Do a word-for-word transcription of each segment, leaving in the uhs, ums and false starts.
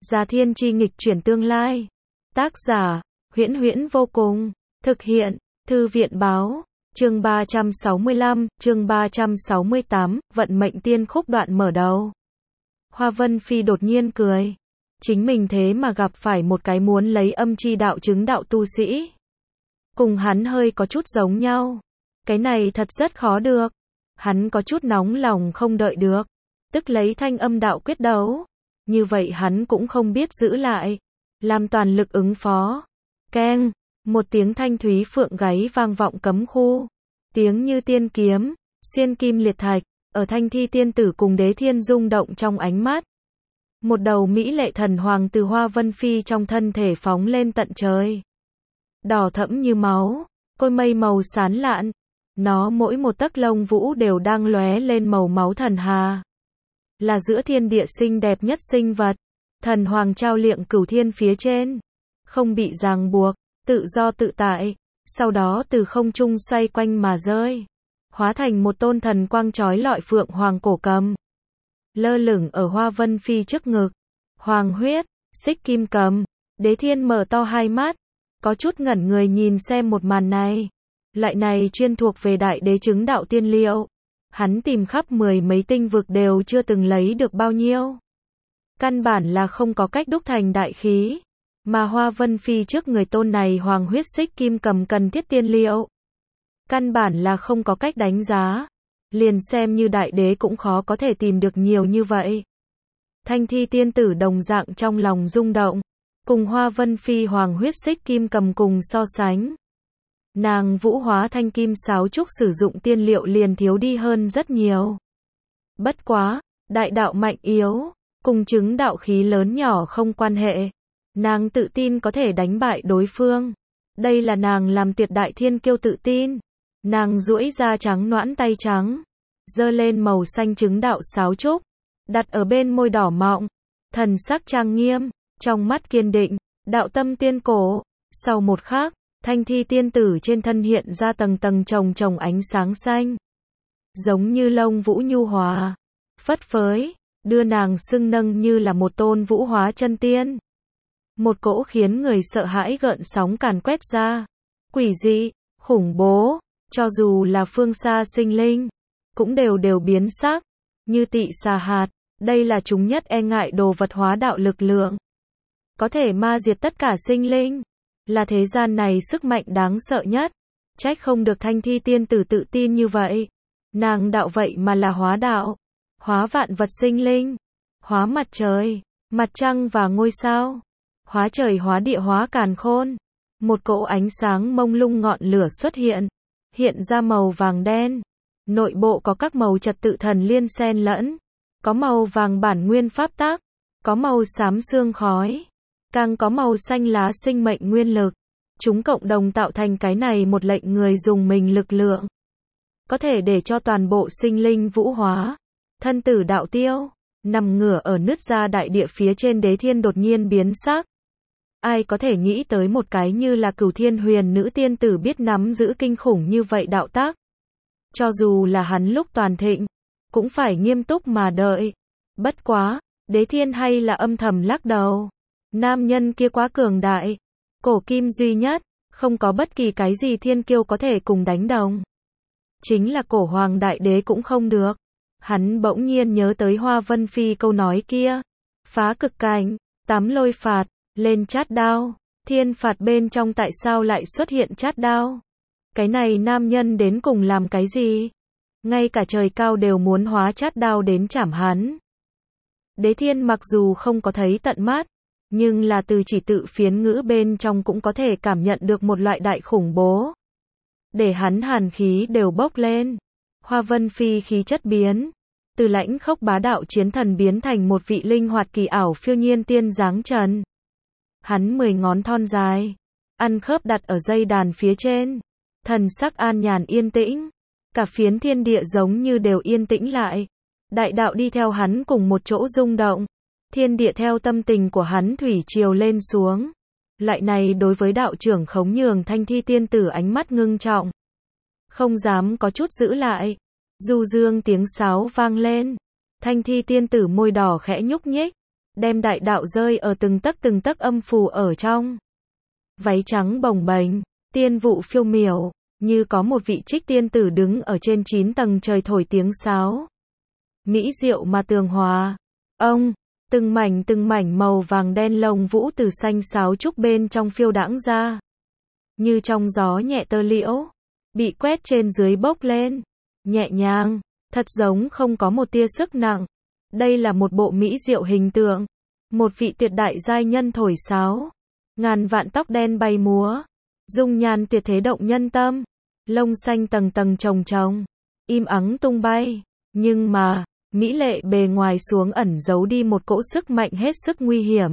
Gia Thiên Chi nghịch chuyển tương lai. Tác giả, Huyễn Huyễn vô cùng. Thực hiện, Thư viện báo. Chương ba trăm sáu mươi lăm, chương ba trăm sáu mươi tám, vận mệnh tiên khúc đoạn mở đầu. Hoa Vân Phi đột nhiên cười. Chính mình thế mà gặp phải một cái muốn lấy âm chi đạo chứng đạo tu sĩ. Cùng hắn hơi có chút giống nhau. Cái này thật rất khó được. Hắn có chút nóng lòng không đợi được. Tức lấy thanh âm đạo quyết đấu. Như vậy hắn cũng không biết giữ lại. Làm toàn lực ứng phó. Keng, một tiếng thanh thúy phượng gáy vang vọng cấm khu. Tiếng như tiên kiếm, xuyên kim liệt thạch, ở Thanh Thi tiên tử cùng Đế Thiên rung động trong ánh mắt. Một đầu mỹ lệ thần hoàng từ Hoa Vân Phi trong thân thể phóng lên tận trời. Đỏ thẫm như máu, côi mây màu xán lạn. Nó mỗi một tấc lông vũ đều đang lóe lên màu máu thần hà. Là giữa thiên địa xinh đẹp nhất sinh vật. Thần hoàng trao liệng cửu thiên phía trên. Không bị ràng buộc, tự do tự tại. Sau đó từ không trung xoay quanh mà rơi. Hóa thành một tôn thần quang chói lọi phượng hoàng cổ cầm. Lơ lửng ở Hoa Vân Phi trước ngực. Hoàng huyết, xích kim cầm. Đế Thiên mở to hai mắt. Có chút ngẩn người nhìn xem một màn này. Loại này chuyên thuộc về đại đế chứng đạo tiên liệu. Hắn tìm khắp mười mấy tinh vực đều chưa từng lấy được bao nhiêu. Căn bản là không có cách đúc thành đại khí. Mà Hoa Vân Phi trước người tôn này hoàng huyết xích kim cầm cần thiết tiên liệu. Căn bản là không có cách đánh giá. Liền xem như đại đế cũng khó có thể tìm được nhiều như vậy. Thanh Thi tiên tử đồng dạng trong lòng rung động. Cùng Hoa Vân Phi hoàng huyết xích kim cầm cùng so sánh. Nàng vũ hóa thanh kim sáo trúc sử dụng tiên liệu liền thiếu đi hơn rất nhiều. Bất quá, đại đạo mạnh yếu, cùng chứng đạo khí lớn nhỏ không quan hệ. Nàng tự tin có thể đánh bại đối phương. Đây là nàng làm tuyệt đại thiên kiêu tự tin. Nàng duỗi ra trắng nõn tay trắng. Giơ lên màu xanh chứng đạo sáo trúc. Đặt ở bên môi đỏ mọng. Thần sắc trang nghiêm. Trong mắt kiên định. Đạo tâm tuyên cổ. Sau một khắc, Thanh Thi tiên tử trên thân hiện ra tầng tầng chồng chồng ánh sáng xanh. Giống như lông vũ nhu hòa. Phất phới. Đưa nàng xưng nâng như là một tôn vũ hóa chân tiên. Một cỗ khiến người sợ hãi gợn sóng càn quét ra. Quỷ dị, khủng bố, cho dù là phương xa sinh linh, cũng đều đều biến sắc, như tị xà hạt, đây là chúng nhất e ngại đồ vật hóa đạo lực lượng. Có thể ma diệt tất cả sinh linh, là thế gian này sức mạnh đáng sợ nhất, trách không được Thanh Thi tiên tử tự tin như vậy. Nàng đạo vậy mà là hóa đạo, hóa vạn vật sinh linh, hóa mặt trời, mặt trăng và ngôi sao. Hóa trời hóa địa hóa càn khôn. Một cỗ ánh sáng mông lung ngọn lửa xuất hiện. Hiện ra màu vàng đen. Nội bộ có các màu trật tự thần liên xen lẫn. Có màu vàng bản nguyên pháp tắc. Có màu xám sương khói. Càng có màu xanh lá sinh mệnh nguyên lực. Chúng cộng đồng tạo thành cái này một lệnh người dùng mình lực lượng. Có thể để cho toàn bộ sinh linh vũ hóa. Thân tử đạo tiêu. Nằm ngửa ở nứt ra đại địa phía trên Đế Thiên đột nhiên biến sắc. Ai có thể nghĩ tới một cái như là Cửu Thiên Huyền nữ tiên tử biết nắm giữ kinh khủng như vậy đạo tác. Cho dù là hắn lúc toàn thịnh, cũng phải nghiêm túc mà đợi. Bất quá, Đế Thiên hay là âm thầm lắc đầu. Nam nhân kia quá cường đại. Cổ kim duy nhất, không có bất kỳ cái gì thiên kiêu có thể cùng đánh đồng. Chính là cổ hoàng đại đế cũng không được. Hắn bỗng nhiên nhớ tới Hoa Vân Phi câu nói kia. Phá cực cảnh, tám lôi phạt. Lên chát đao, thiên phạt bên trong tại sao lại xuất hiện chát đao? Cái này nam nhân đến cùng làm cái gì? Ngay cả trời cao đều muốn hóa chát đao đến chảm hắn. Đế Thiên mặc dù không có thấy tận mắt, nhưng là từ chỉ tự phiến ngữ bên trong cũng có thể cảm nhận được một loại đại khủng bố. Để hắn hàn khí đều bốc lên. Hoa Vân Phi khí chất biến. Từ lãnh khốc bá đạo chiến thần biến thành một vị linh hoạt kỳ ảo phiêu nhiên tiên dáng trần. Hắn mười ngón thon dài, ăn khớp đặt ở dây đàn phía trên, thần sắc an nhàn yên tĩnh, cả phiến thiên địa giống như đều yên tĩnh lại. Đại đạo đi theo hắn cùng một chỗ rung động, thiên địa theo tâm tình của hắn thủy triều lên xuống. Loại này đối với đạo trưởng khống nhường Thanh Thi tiên tử ánh mắt ngưng trọng, không dám có chút giữ lại. Du dương tiếng sáo vang lên, Thanh Thi tiên tử môi đỏ khẽ nhúc nhích, đem đại đạo rơi ở từng tấc từng tấc âm phù ở trong. Váy trắng bồng bềnh, tiên vụ phiêu miểu, như có một vị trích tiên tử đứng ở trên chín tầng trời thổi tiếng sáo. Mỹ diệu mà tường hòa. Ông, từng mảnh từng mảnh màu vàng đen lông vũ từ xanh sáo trúc bên trong phiêu đãng ra. Như trong gió nhẹ tơ liễu, bị quét trên dưới bốc lên. Nhẹ nhàng, thật giống không có một tia sức nặng. Đây là một bộ mỹ diệu hình tượng. Một vị tuyệt đại giai nhân thổi sáo. Ngàn vạn tóc đen bay múa. Dung nhan tuyệt thế động nhân tâm. Lông xanh tầng tầng chồng chồng. Im ắng tung bay. Nhưng mà, mỹ lệ bề ngoài xuống ẩn giấu đi một cỗ sức mạnh hết sức nguy hiểm.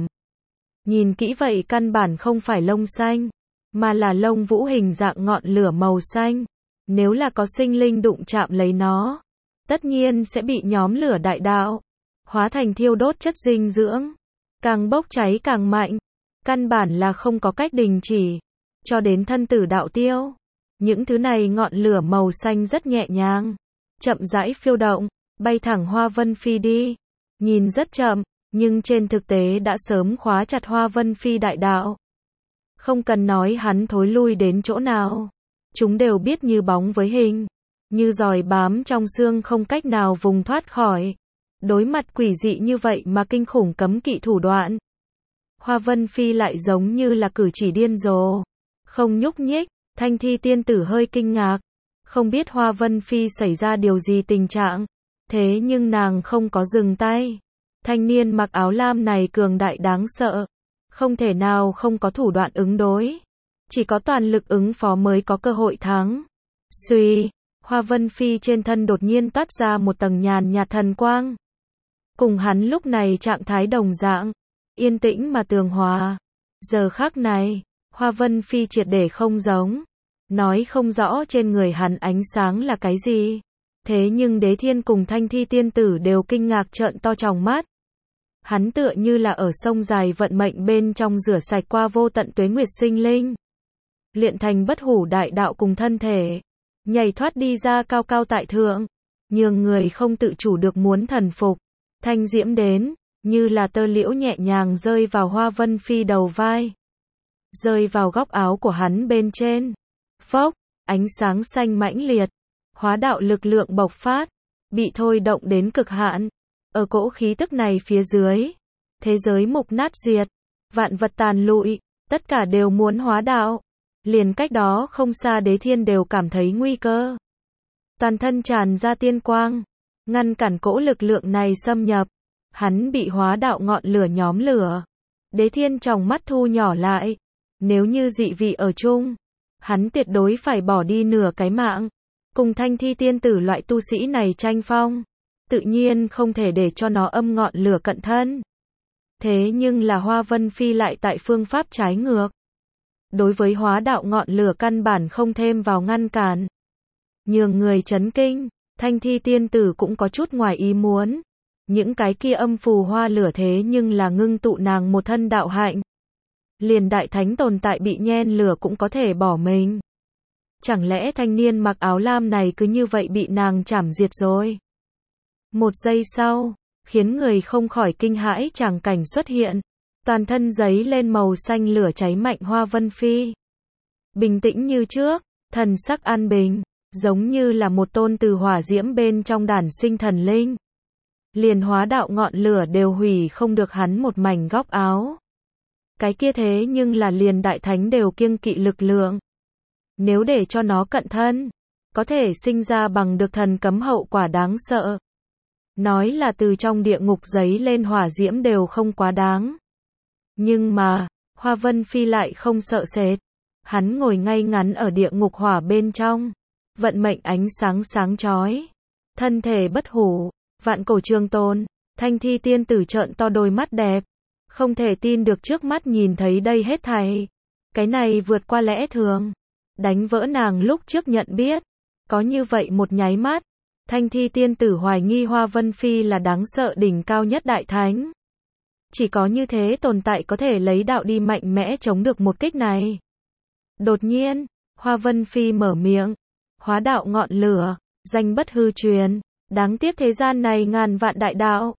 Nhìn kỹ vậy căn bản không phải lông xanh, mà là lông vũ hình dạng ngọn lửa màu xanh. Nếu là có sinh linh đụng chạm lấy nó, tất nhiên sẽ bị nhóm lửa đại đạo, hóa thành thiêu đốt chất dinh dưỡng. Càng bốc cháy càng mạnh, căn bản là không có cách đình chỉ, cho đến thân tử đạo tiêu. Những thứ này ngọn lửa màu xanh rất nhẹ nhàng, chậm rãi phiêu động, bay thẳng Hoa Vân Phi đi. Nhìn rất chậm, nhưng trên thực tế đã sớm khóa chặt Hoa Vân Phi đại đạo. Không cần nói hắn thối lui đến chỗ nào, chúng đều biết như bóng với hình, như giòi bám trong xương không cách nào vùng thoát khỏi. Đối mặt quỷ dị như vậy mà kinh khủng cấm kỵ thủ đoạn, Hoa Vân Phi lại giống như là cử chỉ điên rồ, không nhúc nhích. Thanh Thi tiên tử hơi kinh ngạc, không biết Hoa Vân Phi xảy ra điều gì tình trạng, thế nhưng nàng không có dừng tay. Thanh niên mặc áo lam này cường đại đáng sợ, không thể nào không có thủ đoạn ứng đối, chỉ có toàn lực ứng phó mới có cơ hội thắng. Xuy, Hoa Vân Phi trên thân đột nhiên toát ra một tầng nhàn nhạt thần quang. Cùng hắn lúc này trạng thái đồng dạng, yên tĩnh mà tường hòa. Giờ khắc này, Hoa Vân Phi triệt để không giống, nói không rõ trên người hắn ánh sáng là cái gì. Thế nhưng Đế Thiên cùng Thanh Thi tiên tử đều kinh ngạc trợn to tròng mắt. Hắn tựa như là ở sông dài vận mệnh bên trong rửa sạch qua vô tận tuế nguyệt sinh linh, luyện thành bất hủ đại đạo cùng thân thể, nhảy thoát đi ra cao cao tại thượng, nhường người không tự chủ được muốn thần phục. Thanh diễm đến, như là tơ liễu nhẹ nhàng rơi vào Hoa Vân Phi đầu vai, rơi vào góc áo của hắn bên trên. Phốc, ánh sáng xanh mãnh liệt, hóa đạo lực lượng bộc phát, bị thôi động đến cực hạn. Ở cỗ khí tức này phía dưới, thế giới mục nát diệt, vạn vật tàn lụi, tất cả đều muốn hóa đạo. Liền cách đó không xa Đế Thiên đều cảm thấy nguy cơ. Toàn thân tràn ra tiên quang, ngăn cản cỗ lực lượng này xâm nhập. Hắn bị hóa đạo ngọn lửa nhóm lửa. Đế Thiên tròng mắt thu nhỏ lại. Nếu như dị vị ở chung, hắn tuyệt đối phải bỏ đi nửa cái mạng. Cùng Thanh Thi tiên tử loại tu sĩ này tranh phong, tự nhiên không thể để cho nó âm ngọn lửa cận thân. Thế nhưng là Hoa Vân Phi lại tại phương pháp trái ngược. Đối với hóa đạo ngọn lửa căn bản không thêm vào ngăn cản. Nhường người chấn kinh, Thanh Thi tiên tử cũng có chút ngoài ý muốn. Những cái kia âm phù hoa lửa thế nhưng là ngưng tụ nàng một thân đạo hạnh. Liền đại thánh tồn tại bị nhen lửa cũng có thể bỏ mình. Chẳng lẽ thanh niên mặc áo lam này cứ như vậy bị nàng chảm diệt rồi? Một giây sau, khiến người không khỏi kinh hãi tràng cảnh xuất hiện. Toàn thân giấy lên màu xanh lửa cháy mạnh Hoa Vân Phi. Bình tĩnh như trước, thần sắc an bình, giống như là một tôn từ hỏa diễm bên trong đản sinh thần linh. Liền hóa đạo ngọn lửa đều hủy không được hắn một mảnh góc áo. Cái kia thế nhưng là liền đại thánh đều kiêng kỵ lực lượng. Nếu để cho nó cận thân, có thể sinh ra bằng được thần cấm hậu quả đáng sợ. Nói là từ trong địa ngục giấy lên hỏa diễm đều không quá đáng. Nhưng mà, Hoa Vân Phi lại không sợ sệt. Hắn ngồi ngay ngắn ở địa ngục hỏa bên trong. Vận mệnh ánh sáng sáng chói. Thân thể bất hủ, vạn cổ trường tồn. Thanh Thi tiên tử trợn to đôi mắt đẹp. Không thể tin được trước mắt nhìn thấy đây hết thảy. Cái này vượt qua lẽ thường. Đánh vỡ nàng lúc trước nhận biết. Có như vậy một nháy mắt, Thanh Thi tiên tử hoài nghi Hoa Vân Phi là đáng sợ đỉnh cao nhất đại thánh. Chỉ có như thế tồn tại có thể lấy đạo đi mạnh mẽ chống được một kích này. Đột nhiên, Hoa Vân Phi mở miệng. Hóa đạo ngọn lửa, danh bất hư truyền. Đáng tiếc thế gian này ngàn vạn đại đạo.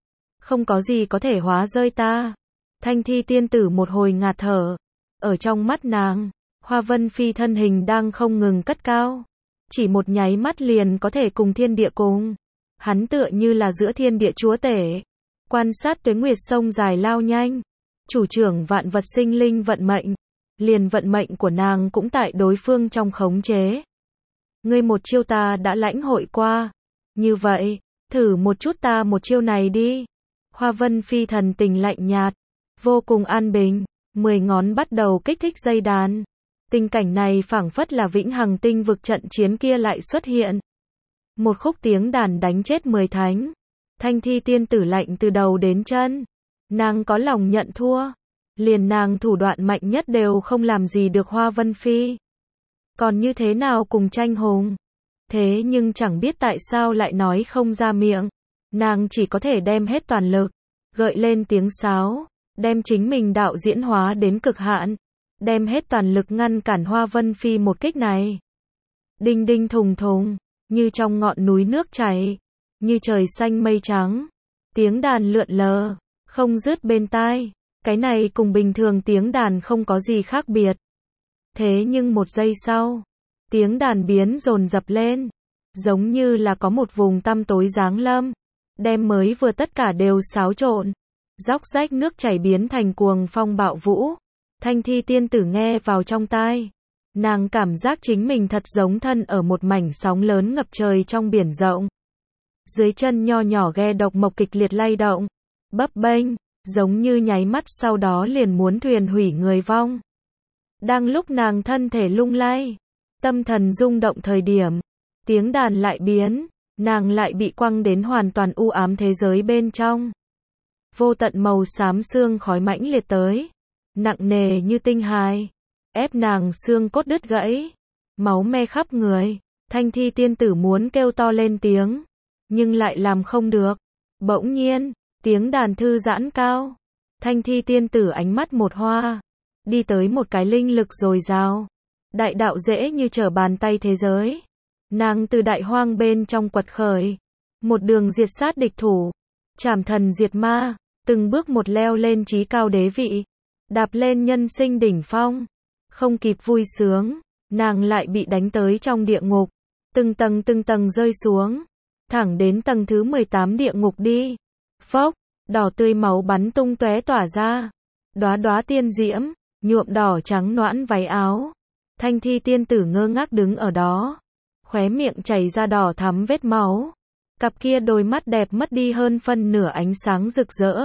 không có gì có thể hóa rơi ta. Thanh thi tiên tử một hồi ngạt thở. Ở trong mắt nàng, Hoa Vân Phi thân hình đang không ngừng cất cao. Chỉ một nháy mắt liền có thể cùng thiên địa cùng. Hắn tựa như là giữa thiên địa chúa tể. Quan sát tuế nguyệt sông dài lao nhanh. Chủ trưởng vạn vật sinh linh vận mệnh. Liền vận mệnh của nàng cũng tại đối phương trong khống chế. Ngươi một chiêu ta đã lãnh hội qua. Như vậy, thử một chút ta một chiêu này đi. Hoa Vân Phi thần tình lạnh nhạt. Vô cùng an bình. Mười ngón bắt đầu kích thích dây đàn. Tình cảnh này phảng phất là vĩnh hằng tinh vực trận chiến kia lại xuất hiện. Một khúc tiếng đàn đánh chết mười thánh. Thanh thi tiên tử lạnh từ đầu đến chân. Nàng có lòng nhận thua. Liền nàng thủ đoạn mạnh nhất đều không làm gì được Hoa Vân Phi. Còn như thế nào cùng tranh hùng. Thế nhưng chẳng biết tại sao lại nói không ra miệng. Nàng chỉ có thể đem hết toàn lực. Gợi lên tiếng sáo. Đem chính mình đạo diễn hóa đến cực hạn. Đem hết toàn lực ngăn cản Hoa Vân Phi một kích này. Đinh đinh thùng thùng. Như trong ngọn núi nước chảy. Như trời xanh mây trắng. Tiếng đàn lượn lờ. Không dứt bên tai. Cái này cùng bình thường tiếng đàn không có gì khác biệt. Thế nhưng một giây sau. Tiếng đàn biến dồn dập lên. Giống như là có một vùng tăm tối giáng lâm. Đem mới vừa tất cả đều xáo trộn. Róc rách nước chảy biến thành cuồng phong bạo vũ. Thanh thi tiên tử nghe vào trong tai. Nàng cảm giác chính mình thật giống thân ở một mảnh sóng lớn ngập trời trong biển rộng. Dưới chân nho nhỏ ghe độc mộc kịch liệt lay động. Bấp bênh, giống như nháy mắt sau đó liền muốn thuyền hủy người vong. Đang lúc nàng thân thể lung lay, tâm thần rung động thời điểm, tiếng đàn lại biến, nàng lại bị quăng đến hoàn toàn u ám thế giới bên trong. Vô tận màu xám xương khói mãnh liệt tới, nặng nề như tinh hài, ép nàng xương cốt đứt gãy, máu me khắp người. Thanh thi tiên tử muốn kêu to lên tiếng, nhưng lại làm không được. Bỗng nhiên, tiếng đàn thư giãn cao. Thanh thi tiên tử ánh mắt một hoa, đi tới một cái linh lực dồi dào, đại đạo dễ như trở bàn tay thế giới. Nàng từ đại hoang bên trong quật khởi, một đường diệt sát địch thủ, trảm thần diệt ma, từng bước một leo lên chí cao đế vị, đạp lên nhân sinh đỉnh phong. Không kịp vui sướng, nàng lại bị đánh tới trong địa ngục, từng tầng từng tầng rơi xuống, thẳng đến tầng thứ mười tám địa ngục đi. Phốc, đỏ tươi máu bắn tung tóe tỏa ra, đóa đóa tiên diễm, nhuộm đỏ trắng nõn váy áo. Thanh thi tiên tử ngơ ngác đứng ở đó, khóe miệng chảy ra đỏ thắm vết máu, cặp kia đôi mắt đẹp mất đi hơn phân nửa ánh sáng rực rỡ,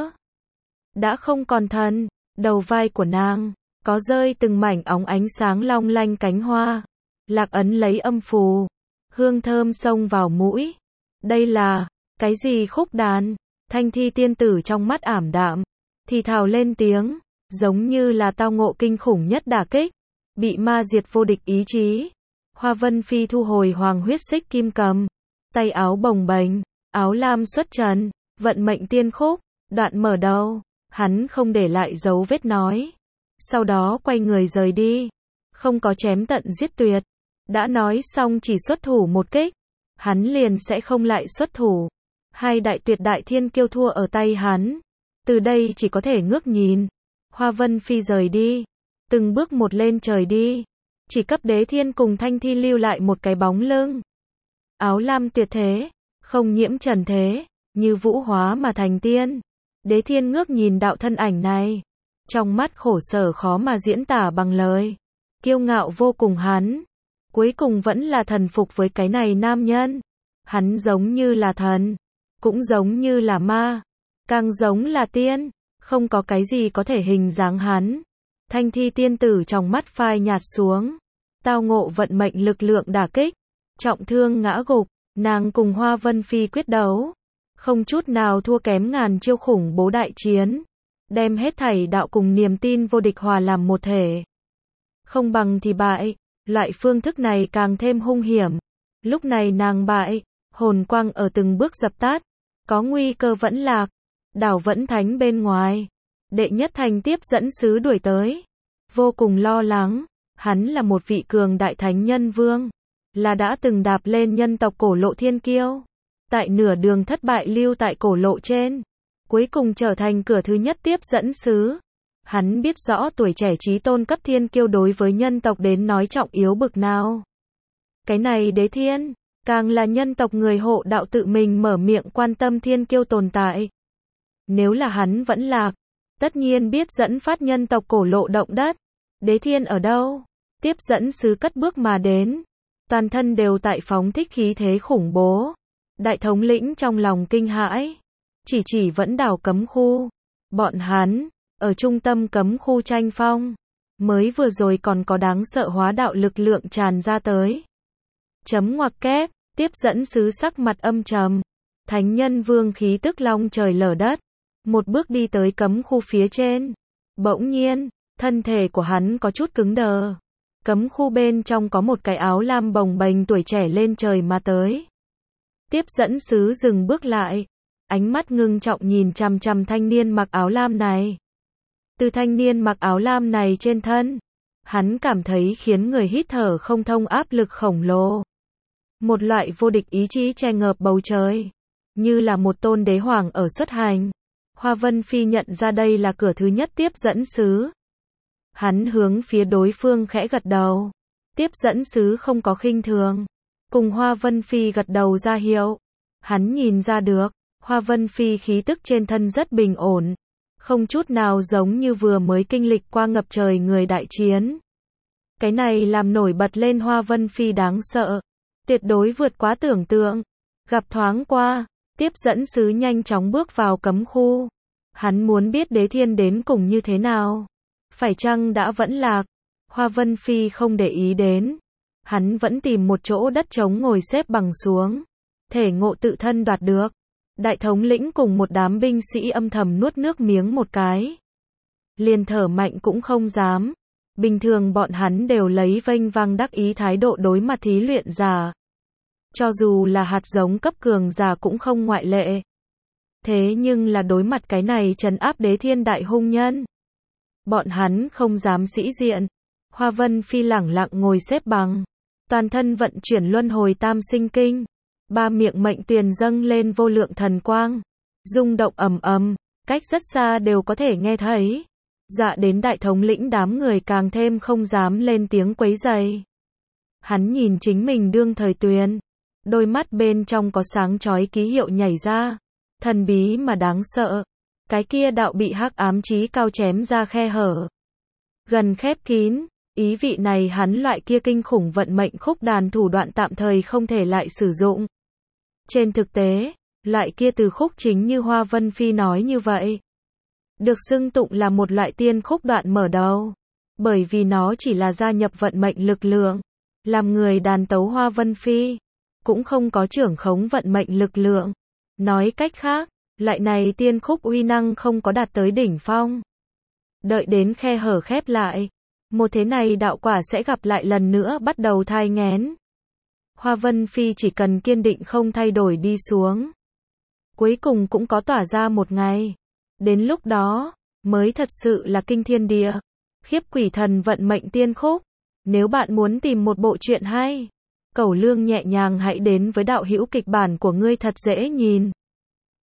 đã không còn thần. Đầu vai của nàng có rơi từng mảnh óng ánh sáng long lanh cánh hoa, lạc ấn lấy âm phù, hương thơm xông vào mũi. Đây là cái gì khúc đàn? Thanh thi tiên tử trong mắt ảm đạm, thì thào lên tiếng, giống như là tao ngộ kinh khủng nhất đả kích, bị ma diệt vô địch ý chí. Hoa Vân Phi thu hồi hoàng huyết xích kim cầm, tay áo bồng bềnh, áo lam xuất trần, vận mệnh tiên khúc, đoạn mở đầu, hắn không để lại dấu vết nói. Sau đó quay người rời đi, không có chém tận giết tuyệt. Đã nói xong chỉ xuất thủ một kích, hắn liền sẽ không lại xuất thủ. Hai đại tuyệt đại thiên kiêu thua ở tay hắn. Từ đây chỉ có thể ngước nhìn. Hoa Vân Phi rời đi, từng bước một lên trời đi. Chỉ cấp Đế Thiên cùng Thanh Thi lưu lại một cái bóng lưng. Áo lam tuyệt thế, không nhiễm trần thế, như vũ hóa mà thành tiên. Đế Thiên ngước nhìn đạo thân ảnh này, trong mắt khổ sở khó mà diễn tả bằng lời. Kiêu ngạo vô cùng hắn, cuối cùng vẫn là thần phục với cái này nam nhân. Hắn giống như là thần, cũng giống như là ma, càng giống là tiên, không có cái gì có thể hình dáng hắn. Thanh thi tiên tử trong mắt phai nhạt xuống, tao ngộ vận mệnh lực lượng đả kích, trọng thương ngã gục, nàng cùng Hoa Vân Phi quyết đấu, không chút nào thua kém ngàn chiêu khủng bố đại chiến, đem hết thảy đạo cùng niềm tin vô địch hòa làm một thể. Không bằng thì bại, loại phương thức này càng thêm hung hiểm. Lúc này nàng bại, hồn quang ở từng bước dập tắt, có nguy cơ vẫn lạc, đảo vẫn thánh bên ngoài. Đệ nhất thành tiếp dẫn sứ đuổi tới, vô cùng lo lắng, hắn là một vị cường đại thánh nhân vương, là đã từng đạp lên nhân tộc cổ lộ thiên kiêu, tại nửa đường thất bại lưu tại cổ lộ trên, cuối cùng trở thành cửa thứ nhất tiếp dẫn sứ. Hắn biết rõ tuổi trẻ chí tôn cấp thiên kiêu đối với nhân tộc đến nói trọng yếu bực nào. Cái này Đế Thiên, càng là nhân tộc người hộ đạo tự mình mở miệng quan tâm thiên kiêu tồn tại. Nếu là hắn vẫn lạc, tất nhiên biết dẫn phát nhân tộc cổ lộ động đất. Đế Thiên ở đâu? Tiếp dẫn sứ cất bước mà đến. Toàn thân đều tại phóng thích khí thế khủng bố. Đại thống lĩnh trong lòng kinh hãi. Chỉ chỉ vẫn đảo cấm khu. Bọn hắn, ở trung tâm cấm khu tranh phong. Mới vừa rồi còn có đáng sợ hóa đạo lực lượng tràn ra tới. Chấm ngoặc kép, tiếp dẫn sứ sắc mặt âm trầm. Thánh nhân vương khí tức long trời lở đất. Một bước đi tới cấm khu phía trên. Bỗng nhiên, thân thể của hắn có chút cứng đờ. Cấm khu bên trong có một cái áo lam bồng bềnh tuổi trẻ lên trời mà tới. Tiếp dẫn sứ dừng bước lại. Ánh mắt ngưng trọng nhìn chằm chằm thanh niên mặc áo lam này. Từ thanh niên mặc áo lam này trên thân, hắn cảm thấy khiến người hít thở không thông áp lực khổng lồ. Một loại vô địch ý chí che ngợp bầu trời. Như là một tôn đế hoàng ở xuất hành. Hoa Vân Phi nhận ra đây là cửa thứ nhất tiếp dẫn sứ. Hắn hướng phía đối phương khẽ gật đầu. Tiếp dẫn sứ không có khinh thường. Cùng Hoa Vân Phi gật đầu ra hiệu. Hắn nhìn ra được, Hoa Vân Phi khí tức trên thân rất bình ổn. Không chút nào giống như vừa mới kinh lịch qua ngập trời người đại chiến. Cái này làm nổi bật lên Hoa Vân Phi đáng sợ. Tuyệt đối vượt quá tưởng tượng. Gặp thoáng qua, tiếp dẫn sứ nhanh chóng bước vào cấm khu. Hắn muốn biết Đế Thiên đến cùng như thế nào. Phải chăng đã vẫn lạc? Hoa Vân Phi không để ý đến. Hắn vẫn tìm một chỗ đất trống ngồi xếp bằng xuống. Thể ngộ tự thân đoạt được. Đại thống lĩnh cùng một đám binh sĩ âm thầm nuốt nước miếng một cái. Liền thở mạnh cũng không dám. Bình thường bọn hắn đều lấy vênh vang đắc ý thái độ đối mặt thí luyện giả. Cho dù là hạt giống cấp cường giả cũng không ngoại lệ. Thế nhưng là đối mặt cái này trấn áp Đế Thiên đại hung nhân. Bọn hắn không dám sĩ diện. Hoa Vân Phi lẳng lặng ngồi xếp bằng. Toàn thân vận chuyển luân hồi tam sinh kinh. Ba miệng mệnh tiền dâng lên vô lượng thần quang. Rung động ầm ầm, cách rất xa đều có thể nghe thấy. Dọa đến đại thống lĩnh đám người càng thêm không dám lên tiếng quấy rầy. Hắn nhìn chính mình đương thời tuyền. Đôi mắt bên trong có sáng chói ký hiệu nhảy ra. Thần bí mà đáng sợ. Cái kia đạo bị hắc ám chí cao chém ra khe hở. Gần khép kín. Ý vị này hắn loại kia kinh khủng vận mệnh khúc đàn thủ đoạn tạm thời không thể lại sử dụng. Trên thực tế, loại kia từ khúc chính như Hoa Vân Phi nói như vậy. Được xưng tụng là một loại tiên khúc đoạn mở đầu. Bởi vì nó chỉ là gia nhập vận mệnh lực lượng. Làm người đàn tấu Hoa Vân Phi. Cũng không có trưởng khống vận mệnh lực lượng. Nói cách khác, loại này tiên khúc uy năng không có đạt tới đỉnh phong. Đợi đến khe hở khép lại. Một thế này đạo quả sẽ gặp lại lần nữa bắt đầu thai nghén. Hoa Vân Phi chỉ cần kiên định không thay đổi đi xuống. Cuối cùng cũng có tỏa ra một ngày. Đến lúc đó, mới thật sự là kinh thiên địa. Khiếp quỷ thần vận mệnh tiên khúc. Nếu bạn muốn tìm một bộ truyện hay, Cẩu Lương nhẹ nhàng hãy đến với đạo hữu kịch bản của ngươi thật dễ nhìn.